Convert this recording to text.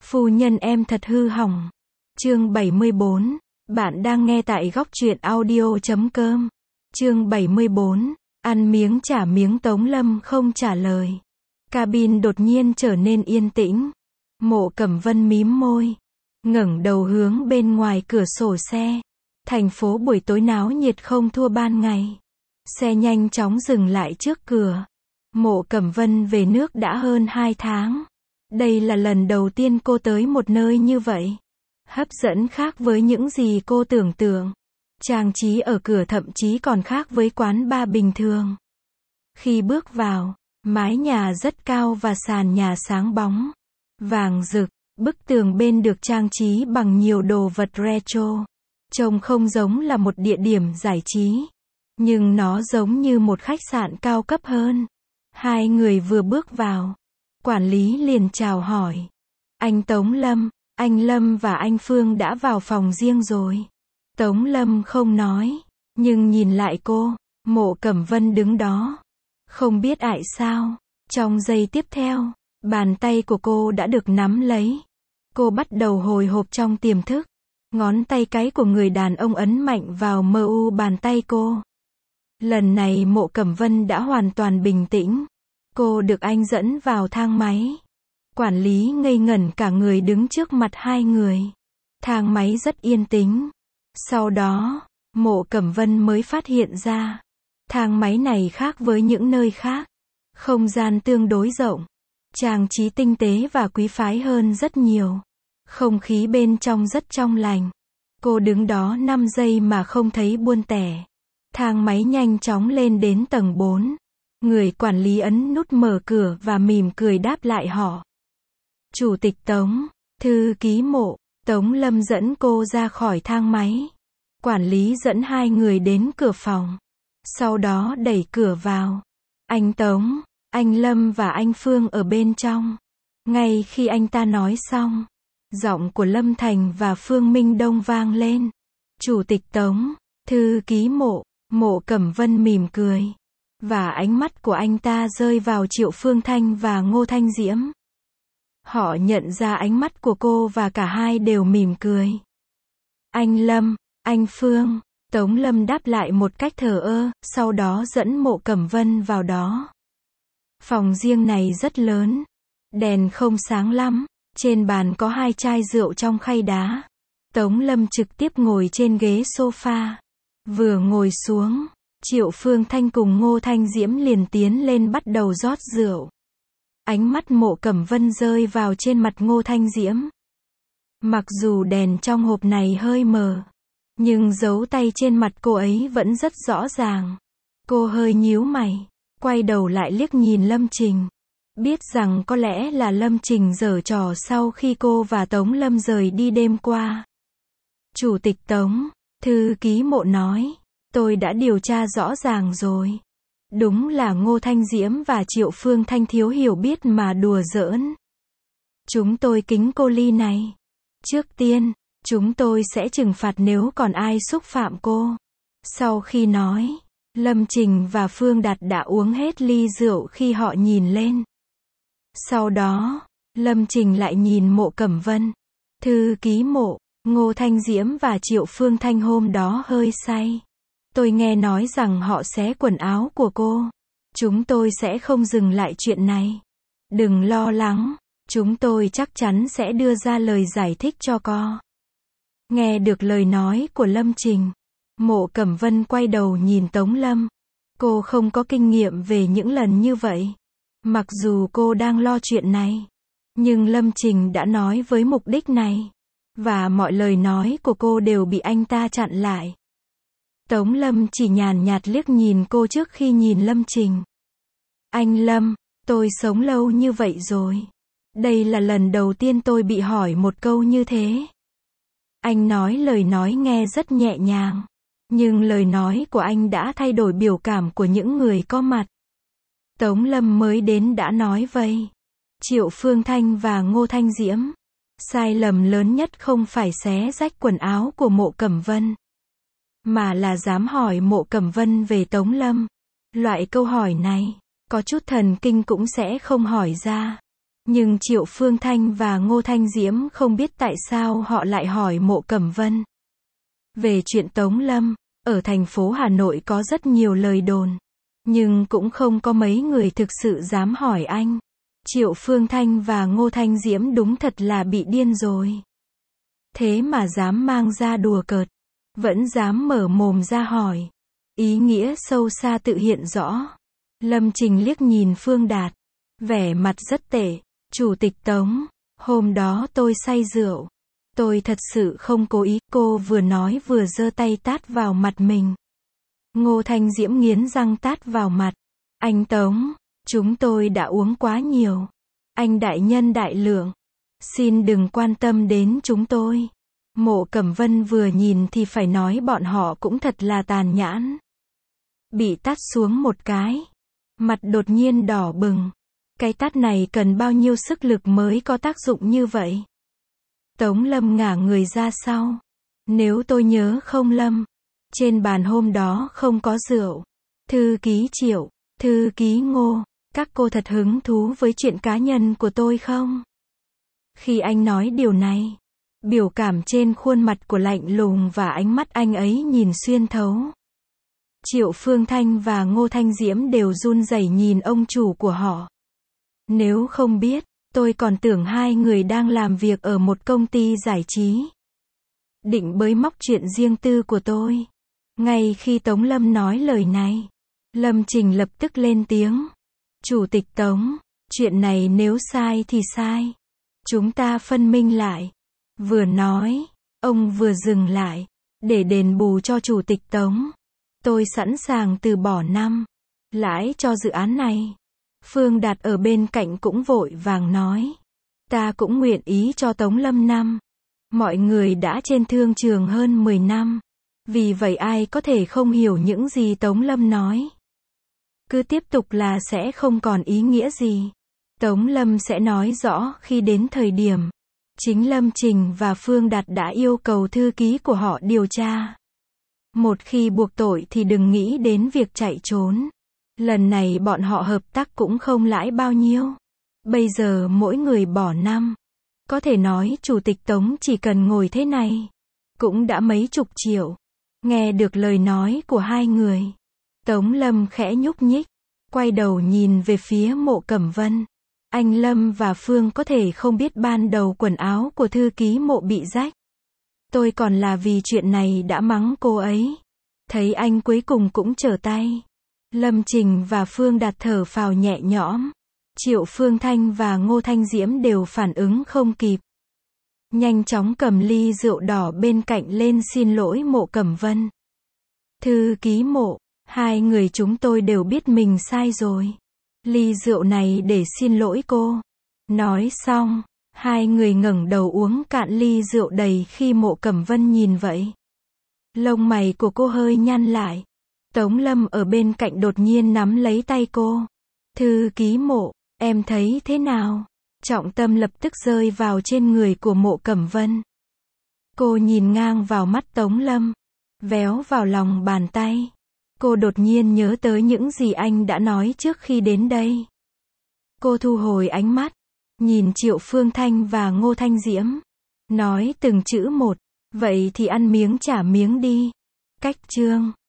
Phu nhân em thật hư hỏng. Chương 74. Bạn đang nghe tại góc truyện audio.com. Chương 74. Ăn miếng trả miếng. Tống Lâm không trả lời. Cabin đột nhiên trở nên yên tĩnh. Mộ Cẩm Vân mím môi, ngẩng đầu hướng bên ngoài cửa sổ xe. Thành phố buổi tối náo nhiệt không thua ban ngày. Xe nhanh chóng dừng lại trước cửa. Mộ Cẩm Vân về nước đã hơn 2 tháng. Đây là lần đầu tiên cô tới một nơi như vậy. Hấp dẫn khác với những gì cô tưởng tượng. Trang trí ở cửa thậm chí còn khác với quán bar bình thường. Khi bước vào, mái nhà rất cao và sàn nhà sáng bóng, vàng rực, bức tường bên được trang trí bằng nhiều đồ vật retro. Trông không giống là một địa điểm giải trí, nhưng nó giống như một khách sạn cao cấp hơn. Hai người vừa bước vào, quản lý liền chào hỏi. Anh Tống Lâm, anh Lâm và anh Phương đã vào phòng riêng rồi. Tống Lâm không nói, nhưng nhìn lại cô. Mộ Cẩm Vân đứng đó, không biết tại sao. Trong giây tiếp theo, bàn tay của cô đã được nắm lấy. Cô bắt đầu hồi hộp trong tiềm thức. Ngón tay cái của người đàn ông ấn mạnh vào mu bàn tay cô. Lần này Mộ Cẩm Vân đã hoàn toàn bình tĩnh. Cô được anh dẫn vào thang máy. Quản lý ngây ngẩn cả người đứng trước mặt hai người. Thang máy rất yên tĩnh. Sau đó, Mộ Cẩm Vân mới phát hiện ra, thang máy này khác với những nơi khác. Không gian tương đối rộng, trang trí tinh tế và quý phái hơn rất nhiều. Không khí bên trong rất trong lành. Cô đứng đó 5 giây mà không thấy buồn tẻ. Thang máy nhanh chóng lên đến tầng 4. Người quản lý ấn nút mở cửa và mỉm cười đáp lại họ. Chủ tịch Tống, thư ký Mộ. Tống Lâm dẫn cô ra khỏi thang máy. Quản lý dẫn hai người đến cửa phòng. Sau đó đẩy cửa vào. Anh Tống, anh Lâm và anh Phương ở bên trong. Ngay khi anh ta nói xong, giọng của Lâm Thành và Phương Minh Đông vang lên. Chủ tịch Tống, thư ký Mộ. Mộ Cẩm Vân mỉm cười. Và ánh mắt của anh ta rơi vào Triệu Phương Thanh và Ngô Thanh Diễm. Họ nhận ra ánh mắt của cô và cả hai đều mỉm cười. Anh Lâm, anh Phương. Tống Lâm đáp lại một cách thờ ơ, sau đó dẫn Mộ Cẩm Vân vào đó. Phòng riêng này rất lớn. Đèn không sáng lắm. Trên bàn có 2 chai rượu trong khay đá. Tống Lâm trực tiếp ngồi trên ghế sofa. Vừa ngồi xuống, Triệu Phương Thanh cùng Ngô Thanh Diễm liền tiến lên bắt đầu rót rượu. Ánh mắt Mộ Cẩm Vân rơi vào trên mặt Ngô Thanh Diễm. Mặc dù đèn trong hộp này hơi mờ, nhưng dấu tay trên mặt cô ấy vẫn rất rõ ràng. Cô hơi nhíu mày, quay đầu lại liếc nhìn Lâm Trình. Biết rằng có lẽ là Lâm Trình giở trò sau khi cô và Tống Lâm rời đi đêm qua. Chủ tịch Tống, thư ký Mộ nói, tôi đã điều tra rõ ràng rồi. Đúng là Ngô Thanh Diễm và Triệu Phương Thanh thiếu hiểu biết mà đùa giỡn. Chúng tôi kính cô ly này. Trước tiên, chúng tôi sẽ trừng phạt nếu còn ai xúc phạm cô. Sau khi nói, Lâm Trình và Phương Đạt đã uống hết ly rượu khi họ nhìn lên. Sau đó, Lâm Trình lại nhìn Mộ Cẩm Vân. Thư ký Mộ, Ngô Thanh Diễm và Triệu Phương Thanh hôm đó hơi say. Tôi nghe nói rằng họ xé quần áo của cô. Chúng tôi sẽ không dừng lại chuyện này. Đừng lo lắng, chúng tôi chắc chắn sẽ đưa ra lời giải thích cho cô. Nghe được lời nói của Lâm Trình, Mộ Cẩm Vân quay đầu nhìn Tống Lâm. Cô không có kinh nghiệm về những lần như vậy. Mặc dù cô đang lo chuyện này, nhưng Lâm Trình đã nói với mục đích này. Và mọi lời nói của cô đều bị anh ta chặn lại. Tống Lâm chỉ nhàn nhạt liếc nhìn cô trước khi nhìn Lâm Trình. Anh Lâm, tôi sống lâu như vậy rồi. Đây là lần đầu tiên tôi bị hỏi một câu như thế. Anh nói lời nói nghe rất nhẹ nhàng. Nhưng lời nói của anh đã thay đổi biểu cảm của những người có mặt. Tống Lâm mới đến đã nói vây. Triệu Phương Thanh và Ngô Thanh Diễm. Sai lầm lớn nhất không phải xé rách quần áo của Mộ Cẩm Vân, mà là dám hỏi Mộ Cẩm Vân về Tống Lâm. Loại câu hỏi này, có chút thần kinh cũng sẽ không hỏi ra. Nhưng Triệu Phương Thanh và Ngô Thanh Diễm không biết tại sao họ lại hỏi Mộ Cẩm Vân. Về chuyện Tống Lâm, ở thành phố Hà Nội có rất nhiều lời đồn. Nhưng cũng không có mấy người thực sự dám hỏi anh. Triệu Phương Thanh và Ngô Thanh Diễm đúng thật là bị điên rồi. Thế mà dám mang ra đùa cợt. Vẫn dám mở mồm ra hỏi. Ý nghĩa sâu xa tự hiện rõ. Lâm Trình liếc nhìn Phương Đạt. Vẻ mặt rất tệ. Chủ tịch Tống, hôm đó tôi say rượu. Tôi thật sự không cố ý, cô vừa nói vừa giơ tay tát vào mặt mình. Ngô Thanh Diễm nghiến răng tát vào mặt. Anh Tống, chúng tôi đã uống quá nhiều. Anh đại nhân đại lượng. Xin đừng quan tâm đến chúng tôi. Mộ Cẩm Vân vừa nhìn thì phải nói bọn họ cũng thật là tàn nhãn. Bị tát xuống một cái. Mặt đột nhiên đỏ bừng. Cái tát này cần bao nhiêu sức lực mới có tác dụng như vậy? Tống Lâm ngả người ra sau. Nếu tôi nhớ không lầm, trên bàn hôm đó không có rượu. Thư ký Triệu, thư ký Ngô, các cô thật hứng thú với chuyện cá nhân của tôi không? Khi anh nói điều này, biểu cảm trên khuôn mặt của lạnh lùng và ánh mắt anh ấy nhìn xuyên thấu. Triệu Phương Thanh và Ngô Thanh Diễm đều run rẩy nhìn ông chủ của họ. Nếu không biết, tôi còn tưởng hai người đang làm việc ở một công ty giải trí. Định bới móc chuyện riêng tư của tôi. Ngay khi Tống Lâm nói lời này, Lâm Trình lập tức lên tiếng. Chủ tịch Tống, chuyện này nếu sai thì sai. Chúng ta phân minh lại. Vừa nói, ông vừa dừng lại. Để đền bù cho Chủ tịch Tống, tôi sẵn sàng từ bỏ năm lãi cho dự án này. Phương Đạt ở bên cạnh cũng vội vàng nói. Ta cũng nguyện ý cho Tống Lâm năm. Mọi người đã trên thương trường hơn 10 năm. Vì vậy ai có thể không hiểu những gì Tống Lâm nói. Cứ tiếp tục là sẽ không còn ý nghĩa gì. Tống Lâm sẽ nói rõ khi đến thời điểm. Chính Lâm Trình và Phương Đạt đã yêu cầu thư ký của họ điều tra. Một khi buộc tội thì đừng nghĩ đến việc chạy trốn. Lần này bọn họ hợp tác cũng không lãi bao nhiêu. Bây giờ mỗi người bỏ năm. Có thể nói Chủ tịch Tống chỉ cần ngồi thế này cũng đã mấy chục triệu. Nghe được lời nói của hai người, Tống Lâm khẽ nhúc nhích, quay đầu nhìn về phía Mộ Cẩm Vân. Anh Lâm và Phương có thể không biết ban đầu quần áo của thư ký Mộ bị rách. Tôi còn là vì chuyện này đã mắng cô ấy. Thấy anh cuối cùng cũng trở tay. Lâm Trình và Phương Đạt thở phào nhẹ nhõm. Triệu Phương Thanh và Ngô Thanh Diễm đều phản ứng không kịp. Nhanh chóng cầm ly rượu đỏ bên cạnh lên xin lỗi Mộ Cẩm Vân. Thư ký Mộ, hai người chúng tôi đều biết mình sai rồi. Ly rượu này để xin lỗi cô. Nói xong, hai người ngẩng đầu uống cạn ly rượu đầy khi Mộ Cẩm Vân nhìn vậy. Lông mày của cô hơi nhăn lại. Tống Lâm ở bên cạnh đột nhiên nắm lấy tay cô. Thư ký Mộ, em thấy thế nào? Trọng tâm lập tức rơi vào trên người của Mộ Cẩm Vân. Cô nhìn ngang vào mắt Tống Lâm, véo vào lòng bàn tay. Cô đột nhiên nhớ tới những gì anh đã nói trước khi đến đây. Cô thu hồi ánh mắt, nhìn Triệu Phương Thanh và Ngô Thanh Diễm. Nói từng chữ một, vậy thì ăn miếng trả miếng đi. Cách chương